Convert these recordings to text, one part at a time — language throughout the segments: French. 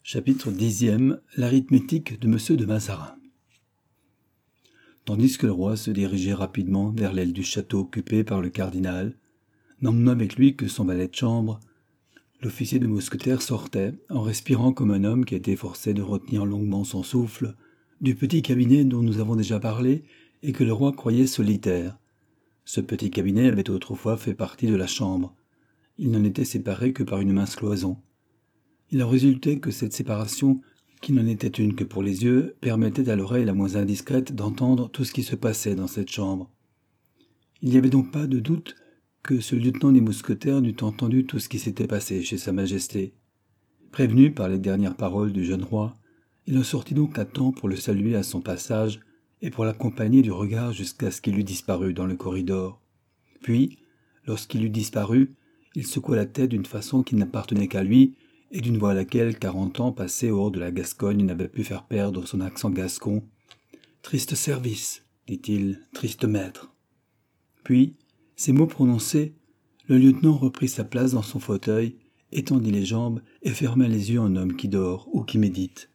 Chapitre 10e. L'arithmétique de Monsieur de Mazarin. Tandis que le roi se dirigeait rapidement vers l'aile du château occupée par le cardinal, n'emmenant avec lui que son valet de chambre, l'officier de mousquetaires sortait, en respirant comme un homme qui a été forcé de retenir longuement son souffle, du petit cabinet dont nous avons déjà parlé et que le roi croyait solitaire. Ce petit cabinet avait autrefois fait partie de la chambre. Il n'en était séparé que par une mince cloison. Il en résultait que cette séparation, qui n'en était une que pour les yeux, permettait à l'oreille la moins indiscrète d'entendre tout ce qui se passait dans cette chambre. Il n'y avait donc pas de doute que ce lieutenant des mousquetaires n'eût entendu tout ce qui s'était passé chez Sa Majesté. Prévenu par les dernières paroles du jeune roi, il en sortit donc à temps pour le saluer à son passage et pour l'accompagner du regard jusqu'à ce qu'il eût disparu dans le corridor. Puis, lorsqu'il eut disparu, il secoua la tête d'une façon qui n'appartenait qu'à lui, et d'une voix à laquelle 40 ans passés hors de la Gascogne n'avaient pu faire perdre son accent gascon. « Triste service, dit-il, triste maître. » Puis, ces mots prononcés, le lieutenant reprit sa place dans son fauteuil, étendit les jambes et ferma les yeux en homme qui dort ou qui médite.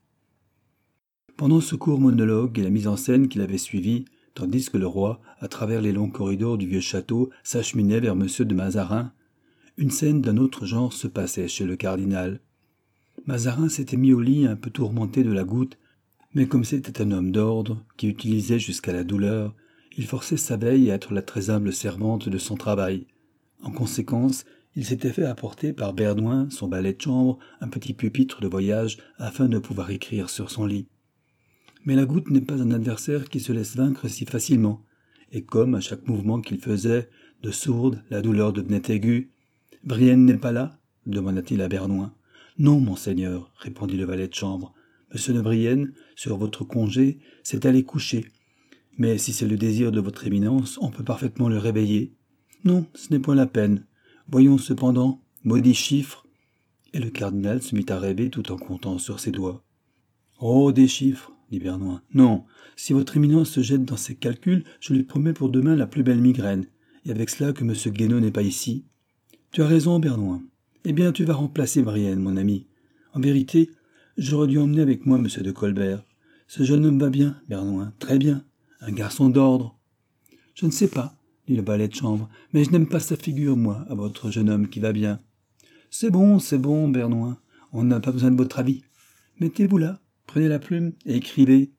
Pendant ce court monologue et la mise en scène qui l'avait suivi, tandis que le roi, à travers les longs corridors du vieux château, s'acheminait vers Monsieur de Mazarin, une scène d'un autre genre se passait chez le cardinal. Mazarin s'était mis au lit un peu tourmenté de la goutte, mais comme c'était un homme d'ordre, qui utilisait jusqu'à la douleur, il forçait sa veille à être la très humble servante de son travail. En conséquence, il s'était fait apporter par Bernouin, son valet de chambre, un petit pupitre de voyage afin de pouvoir écrire sur son lit. Mais la goutte n'est pas un adversaire qui se laisse vaincre si facilement, et comme à chaque mouvement qu'il faisait, de sourde, la douleur devenait aiguë. « Brienne n'est pas là ?» demanda-t-il à Bernouin. « Non, monseigneur, répondit le valet de chambre. Monsieur de Brienne, sur votre congé, s'est allé coucher. Mais si c'est le désir de votre éminence, on peut parfaitement le réveiller. Non, ce n'est point la peine. Voyons cependant, maudit chiffre. » Et le cardinal se mit à rêver tout en comptant sur ses doigts. « Oh, des chiffres, dit Bernouin. Non, si votre éminence se jette dans ces calculs, je lui promets pour demain la plus belle migraine. Et avec cela que monsieur Guénaud n'est pas ici. Tu as raison, Bernouin. Eh bien, tu vas remplacer Brienne, mon ami. En vérité, j'aurais dû emmener avec moi monsieur de Colbert. Ce jeune homme va bien, Bernouin, très bien. Un garçon d'ordre. Je ne sais pas, dit le valet de chambre, mais je n'aime pas sa figure, moi, à votre jeune homme qui va bien. C'est bon, Bernouin. On n'a pas besoin de votre avis. Mettez-vous là, prenez la plume et écrivez.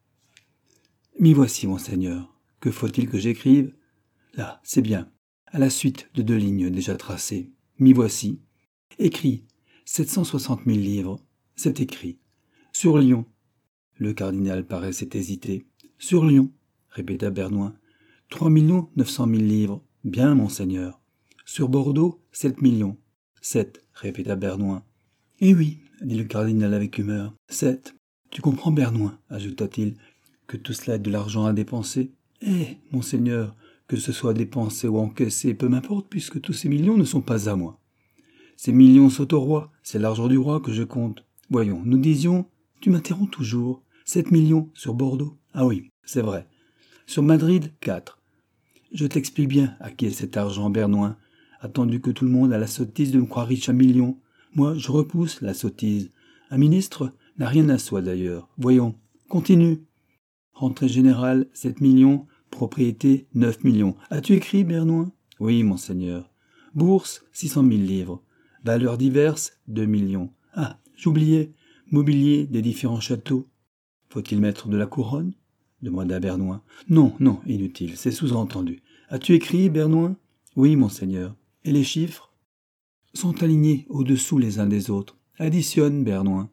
M'y voici, monseigneur. Que faut-il que j'écrive? Là, c'est bien. À la suite de 2 lignes déjà tracées. M'y voici. Écrit 760 000 livres. C'est écrit. Sur Lyon. Le cardinal paraissait hésiter. Sur Lyon, répéta Bernouin. 3 900 000 livres. Bien, monseigneur. Sur Bordeaux, 7 millions. 7, répéta Bernouin. Eh oui, dit le cardinal avec humeur. 7. Tu comprends, Bernouin, ajouta-t-il, que tout cela est de l'argent à dépenser. Eh, monseigneur, que ce soit dépensé ou encaissé, peu m'importe, puisque tous ces millions ne sont pas à moi. Ces millions sont au roi, c'est l'argent du roi que je compte. Voyons, nous disions, tu m'interromps toujours, 7 millions sur Bordeaux. Ah oui, c'est vrai. Sur Madrid, 4. Je t'explique bien à qui est cet argent, Bernouin, attendu que tout le monde a la sottise de me croire riche à millions. Moi, je repousse la sottise. Un ministre n'a rien à soi d'ailleurs. Voyons, continue. Rentrée générale, 7 millions. Propriété, 9 millions. As-tu écrit, Bernouin? Oui, monseigneur. Bourse, 600 000 livres. Valeurs diverses, 2 millions. Ah, j'oubliais. Mobilier des différents châteaux. Faut-il mettre de la couronne? Demanda Bernouin. Non, inutile, c'est sous-entendu. As-tu écrit, Bernouin? Oui, monseigneur. Et les chiffres? Sont alignés au-dessous les uns des autres. Additionne, Bernouin.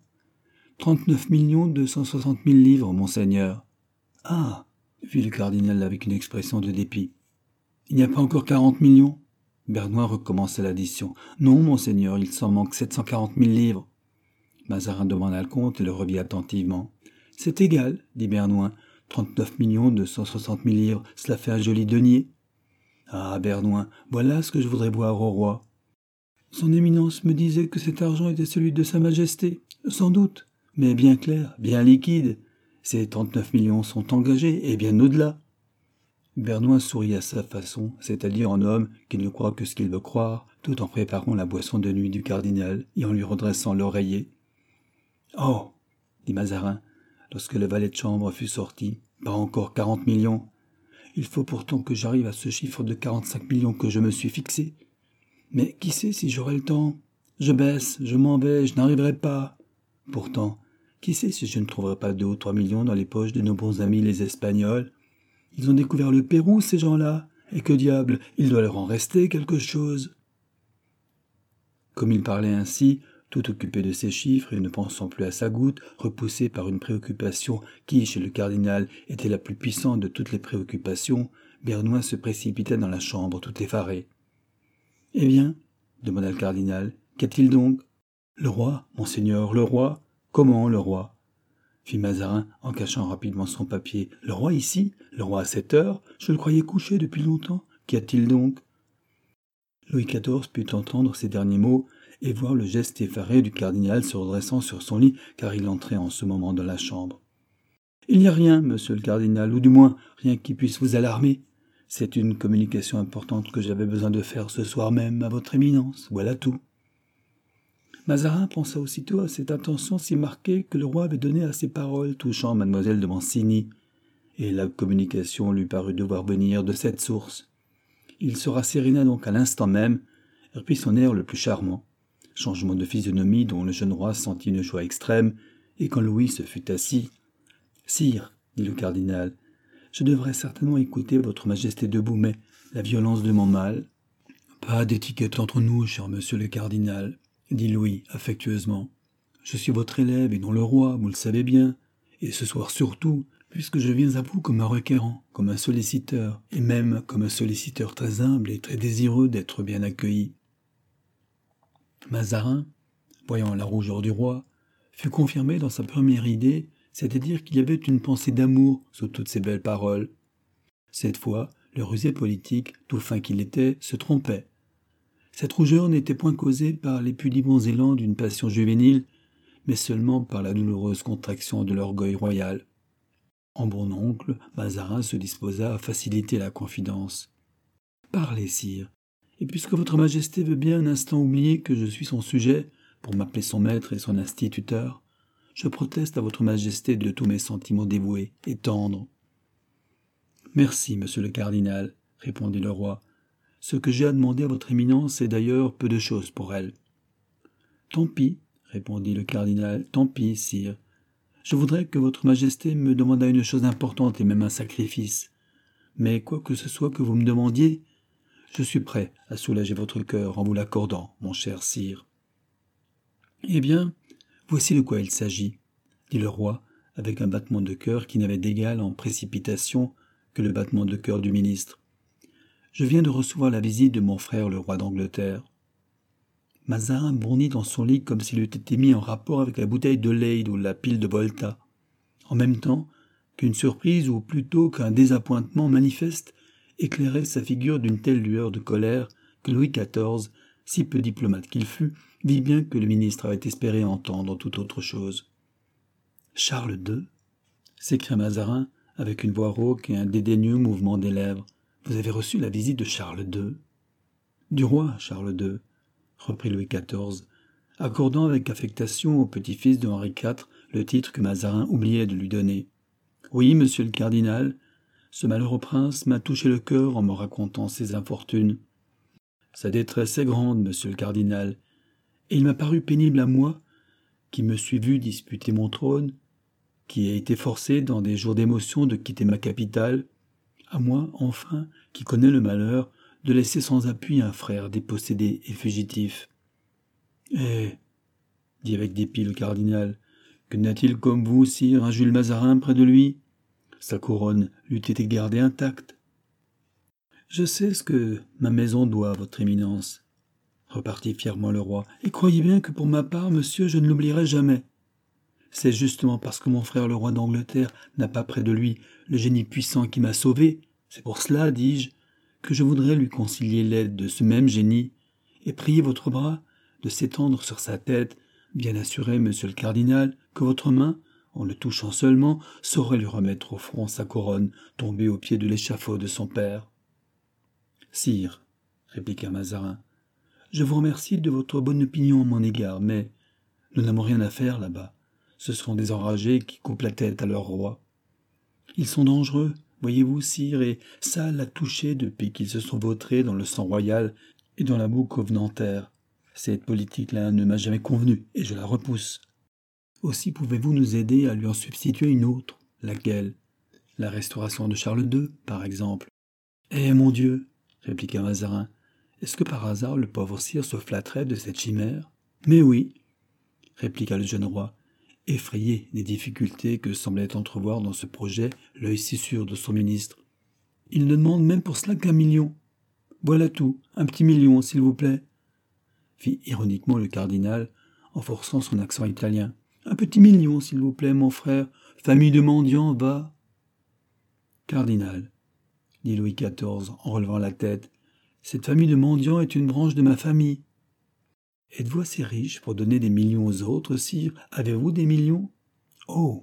39 260 000 livres, monseigneur. Ah, fit le cardinal avec une expression de dépit. Il n'y a pas encore 40 millions? Bernouin recommença l'addition. Non, monseigneur, il s'en manque 740 000 livres. Mazarin demanda le compte et le revit attentivement. C'est égal, dit Bernouin. 39 260 000 livres, cela fait un joli denier. Ah, Bernouin, voilà ce que je voudrais voir au roi. Son éminence me disait que cet argent était celui de Sa Majesté. Sans doute, mais bien clair, bien liquide. Ces 39 millions sont engagés, et bien au-delà. Bernouin sourit à sa façon, c'est-à-dire en homme qui ne croit que ce qu'il veut croire, tout en préparant la boisson de nuit du cardinal et en lui redressant l'oreiller. Oh, dit Mazarin, lorsque le valet de chambre fut sorti, pas encore 40 millions. Il faut pourtant que j'arrive à ce chiffre de 45 millions que je me suis fixé. Mais qui sait si j'aurai le temps? Je baisse, je m'en vais, je n'arriverai pas. Pourtant, qui sait si je ne trouverai pas 2 ou 3 millions dans les poches de nos bons amis les Espagnols? Ils ont découvert le Pérou, ces gens-là, et que diable, il doit leur en rester quelque chose. Comme il parlait ainsi, tout occupé de ses chiffres et ne pensant plus à sa goutte, repoussé par une préoccupation qui, chez le cardinal, était la plus puissante de toutes les préoccupations, Bernoin se précipita dans la chambre tout effaré. « Eh bien, demanda le cardinal, qu'a-t-il donc ? Le roi, monseigneur, le roi. Comment, le roi ? Fit Mazarin en cachant rapidement son papier. Le roi ici ? Le roi à cette heure ? Je le croyais couché depuis longtemps. Qu'y a-t-il donc ? Louis XIV put entendre ces derniers mots et voir le geste effaré du cardinal se redressant sur son lit, car il entrait en ce moment dans la chambre. « Il n'y a rien, monsieur le cardinal, ou du moins rien qui puisse vous alarmer. C'est une communication importante que j'avais besoin de faire ce soir même à votre éminence, voilà tout. » Mazarin pensa aussitôt à cette intention si marquée que le roi avait donnée à ses paroles touchant mademoiselle de Mancini, et la communication lui parut devoir venir de cette source. Il se rasséréna donc à l'instant même, et reprit son air le plus charmant, changement de physionomie dont le jeune roi sentit une joie extrême, et quand Louis se fut assis, « Sire, dit le cardinal, je devrais certainement écouter votre majesté debout, mais la violence de mon mal... »« Pas d'étiquette entre nous, cher monsieur le cardinal, dit Louis affectueusement. Je suis votre élève et non le roi, vous le savez bien, et ce soir surtout, puisque je viens à vous comme un requérant, comme un solliciteur, et même comme un solliciteur très humble et très désireux d'être bien accueilli. » Mazarin, voyant la rougeur du roi, fut confirmé dans sa première idée, c'est-à-dire qu'il y avait une pensée d'amour sous toutes ces belles paroles. Cette fois, le rusé politique, tout fin qu'il était, se trompait. Cette rougeur n'était point causée par les pudibonds élans d'une passion juvénile, mais seulement par la douloureuse contraction de l'orgueil royal. En bon oncle, Mazarin se disposa à faciliter la confidence. « Parlez, sire, et puisque votre majesté veut bien un instant oublier que je suis son sujet, pour m'appeler son maître et son instituteur, je proteste à votre majesté de tous mes sentiments dévoués et tendres. »« Merci, monsieur le cardinal, » répondit le roi. « Ce que j'ai à demander à votre éminence est d'ailleurs peu de choses pour elle. »« Tant pis, » répondit le cardinal, « tant pis, sire. Je voudrais que votre majesté me demandât une chose importante et même un sacrifice. Mais quoi que ce soit que vous me demandiez, je suis prêt à soulager votre cœur en vous l'accordant, mon cher sire. »« Eh bien, voici de quoi il s'agit, » dit le roi, avec un battement de cœur qui n'avait d'égal en précipitation que le battement de cœur du ministre. « Je viens de recevoir la visite de mon frère le roi d'Angleterre. » Mazarin bondit dans son lit comme s'il eût été mis en rapport avec la bouteille de Leyde ou la pile de Volta, en même temps qu'une surprise ou plutôt qu'un désappointement manifeste éclairait sa figure d'une telle lueur de colère que Louis XIV, si peu diplomate qu'il fût, vit bien que le ministre avait espéré entendre tout autre chose. « Charles II » s'écria Mazarin avec une voix rauque et un dédaigneux mouvement des lèvres. « Vous avez reçu la visite de Charles II ?»« Du roi Charles II », reprit Louis XIV, accordant avec affectation au petit-fils de Henri IV le titre que Mazarin oubliait de lui donner. « Oui, monsieur le cardinal, ce malheureux prince m'a touché le cœur en me racontant ses infortunes. Sa détresse est grande, monsieur le cardinal, et il m'a paru pénible à moi, qui me suis vu disputer mon trône, qui ai été forcé dans des jours d'émotion de quitter ma capitale, à moi, enfin, qui connais le malheur, de laisser sans appui un frère dépossédé et fugitif. »« Eh, dit avec dépit le cardinal, que n'a-t-il comme vous, sire, un Jules Mazarin près de lui ? Sa couronne l'eût été gardée intacte. »« Je sais ce que ma maison doit à votre éminence, » repartit fièrement le roi, « et croyez bien que pour ma part, monsieur, je ne l'oublierai jamais. C'est justement parce que mon frère le roi d'Angleterre n'a pas près de lui le génie puissant qui m'a sauvé, c'est pour cela, dis-je, que je voudrais lui concilier l'aide de ce même génie, et prier votre bras de s'étendre sur sa tête, bien assuré, monsieur le cardinal, que votre main, en le touchant seulement, saurait lui remettre au front sa couronne tombée au pied de l'échafaud de son père. »« Sire, répliqua Mazarin, je vous remercie de votre bonne opinion à mon égard, mais nous n'avons rien à faire là-bas. Ce sont des enragés qui coupent la tête à leur roi. Ils sont dangereux, voyez-vous, sire, et ça l'a touché depuis qu'ils se sont vautrés dans le sang royal et dans la boue covenantaire. Cette politique-là ne m'a jamais convenu, et je la repousse. Aussi pouvez-vous nous aider à lui en substituer une autre. Laquelle? La restauration de Charles II, par exemple. Eh, mon Dieu, répliqua Mazarin, est-ce que par hasard le pauvre sire se flatterait de cette chimère? Mais oui, répliqua le jeune roi, effrayé des difficultés que semblait entrevoir dans ce projet l'œil si sûr de son ministre. Il ne demande même pour cela qu'1 million. Voilà tout, 1 petit million, s'il vous plaît, fit ironiquement le cardinal, en forçant son accent italien. 1 petit million, s'il vous plaît, mon frère. Famille de mendiants, va. Cardinal, dit Louis XIV en relevant la tête, cette famille de mendiants est une branche de ma famille. Êtes-vous assez riche pour donner des millions aux autres, sire? Avez-vous des millions? Oh,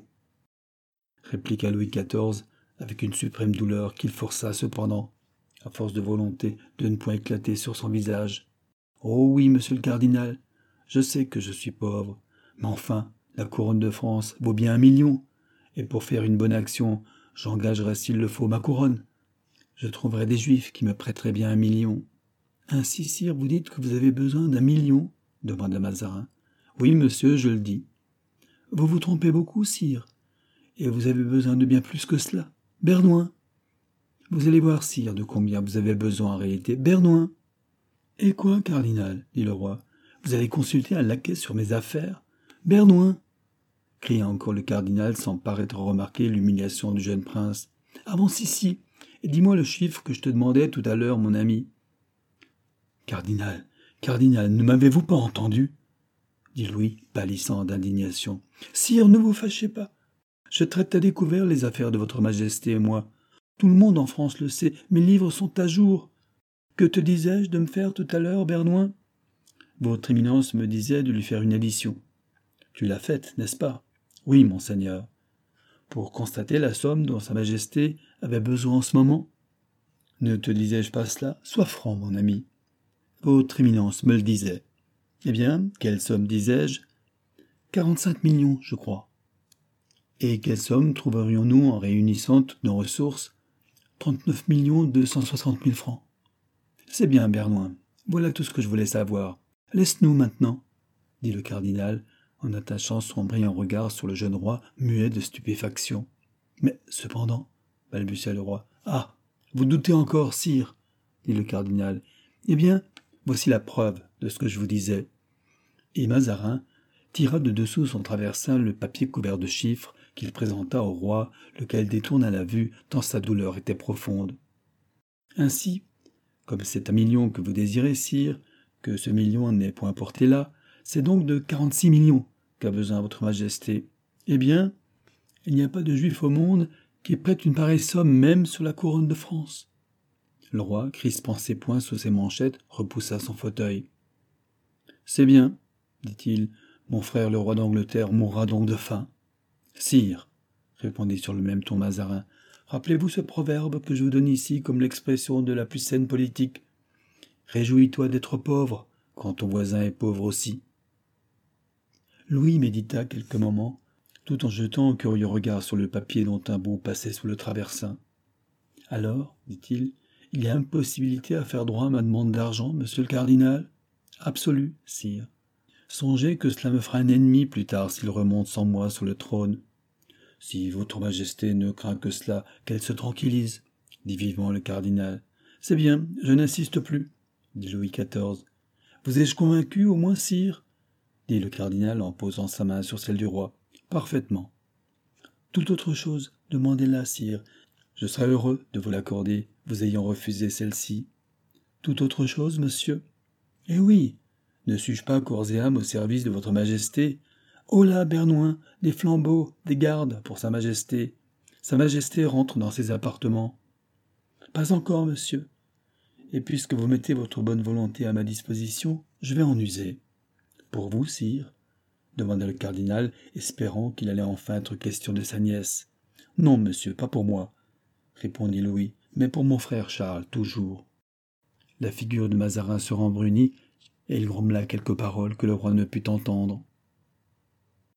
répliqua Louis XIV avec une suprême douleur qu'il força cependant, à force de volonté, de ne point éclater sur son visage. Oh oui, monsieur le cardinal, je sais que je suis pauvre, mais enfin, la couronne de France vaut bien 1 million, et pour faire une bonne action, j'engagerai s'il le faut ma couronne. Je trouverai des juifs qui me prêteraient bien 1 million. Ainsi, sire, vous dites que vous avez besoin d'1 million? Demanda Mazarin. Oui, monsieur, je le dis. Vous vous trompez beaucoup, sire, et vous avez besoin de bien plus que cela. Bernoin. Vous allez voir, sire, de combien vous avez besoin en réalité. Bernoin. Et quoi, cardinal? Dit le roi. Vous allez consulter un laquais sur mes affaires? Bernoin, cria encore le cardinal sans paraître remarquer l'humiliation du jeune prince. Avance ici, et dis-moi le chiffre que je te demandais tout à l'heure, mon ami. Cardinal, ne m'avez-vous pas entendu? Dit Louis, pâlissant d'indignation. Sire, ne vous fâchez pas. Je traite à découvert les affaires de votre majesté et moi. Tout le monde en France le sait, mes livres sont à jour. Que te disais-je de me faire tout à l'heure, Bernoin? Votre éminence me disait de lui faire une édition. Tu l'as faite, n'est-ce pas? Oui, monseigneur. Pour constater la somme dont sa majesté avait besoin en ce moment? Ne te disais-je pas cela? Sois franc, mon ami. Votre éminence me le disait. Eh bien, quelle somme disais-je? 45 millions, je crois. Et quelle somme trouverions-nous en réunissant toutes nos ressources? 39 260 000 francs. C'est bien, Bernoin. Voilà tout ce que je voulais savoir. Laisse-nous maintenant, dit le cardinal, en attachant son brillant regard sur le jeune roi, muet de stupéfaction. Mais, cependant, balbutia le roi. Ah, vous doutez encore, sire, dit le cardinal. Eh bien, voici la preuve de ce que je vous disais. Et Mazarin tira de dessous son traversin le papier couvert de chiffres qu'il présenta au roi, lequel détourna la vue tant sa douleur était profonde. Ainsi, comme c'est 1 million que vous désirez, sire, que ce million n'est point porté là, c'est donc de 46 millions qu'a besoin votre majesté. Eh bien, il n'y a pas de juif au monde qui prête une pareille somme même sur la couronne de France. Le roi, crispant ses poings sous ses manchettes, repoussa son fauteuil. C'est bien, dit-il, mon frère le roi d'Angleterre mourra donc de faim. Sire, répondit sur le même ton Mazarin, rappelez-vous ce proverbe que je vous donne ici comme l'expression de la plus saine politique. Réjouis-toi d'être pauvre, quand ton voisin est pauvre aussi. Louis médita quelques moments, tout en jetant un curieux regard sur le papier dont un bout passait sous le traversin. Alors, dit-il, il y a impossibilité à faire droit à ma demande d'argent, monsieur le cardinal? Absolue, sire. Songez que cela me fera un ennemi plus tard s'il remonte sans moi sur le trône. Si votre majesté ne craint que cela, qu'elle se tranquillise, dit vivement le cardinal. C'est bien, je n'insiste plus, dit Louis XIV. Vous ai-je convaincu, au moins, sire? Dit le cardinal en posant sa main sur celle du roi. Parfaitement. Toute autre chose, demandez-la, sire. Je serai heureux de vous l'accorder, vous ayant refusé celle-ci. Toute autre chose, monsieur? Eh oui, ne suis-je pas corps et âme au service de votre majesté? Oh là, Bernoin, des flambeaux, des gardes pour sa majesté. Sa majesté rentre dans ses appartements. Pas encore, monsieur. Et puisque vous mettez votre bonne volonté à ma disposition, je vais en user. Pour vous, sire? Demanda le cardinal, espérant qu'il allait enfin être question de sa nièce. Non, monsieur, pas pour moi, répondit Louis, mais pour mon frère Charles, toujours. La figure de Mazarin se rembrunit, et il grommela quelques paroles que le roi ne put entendre.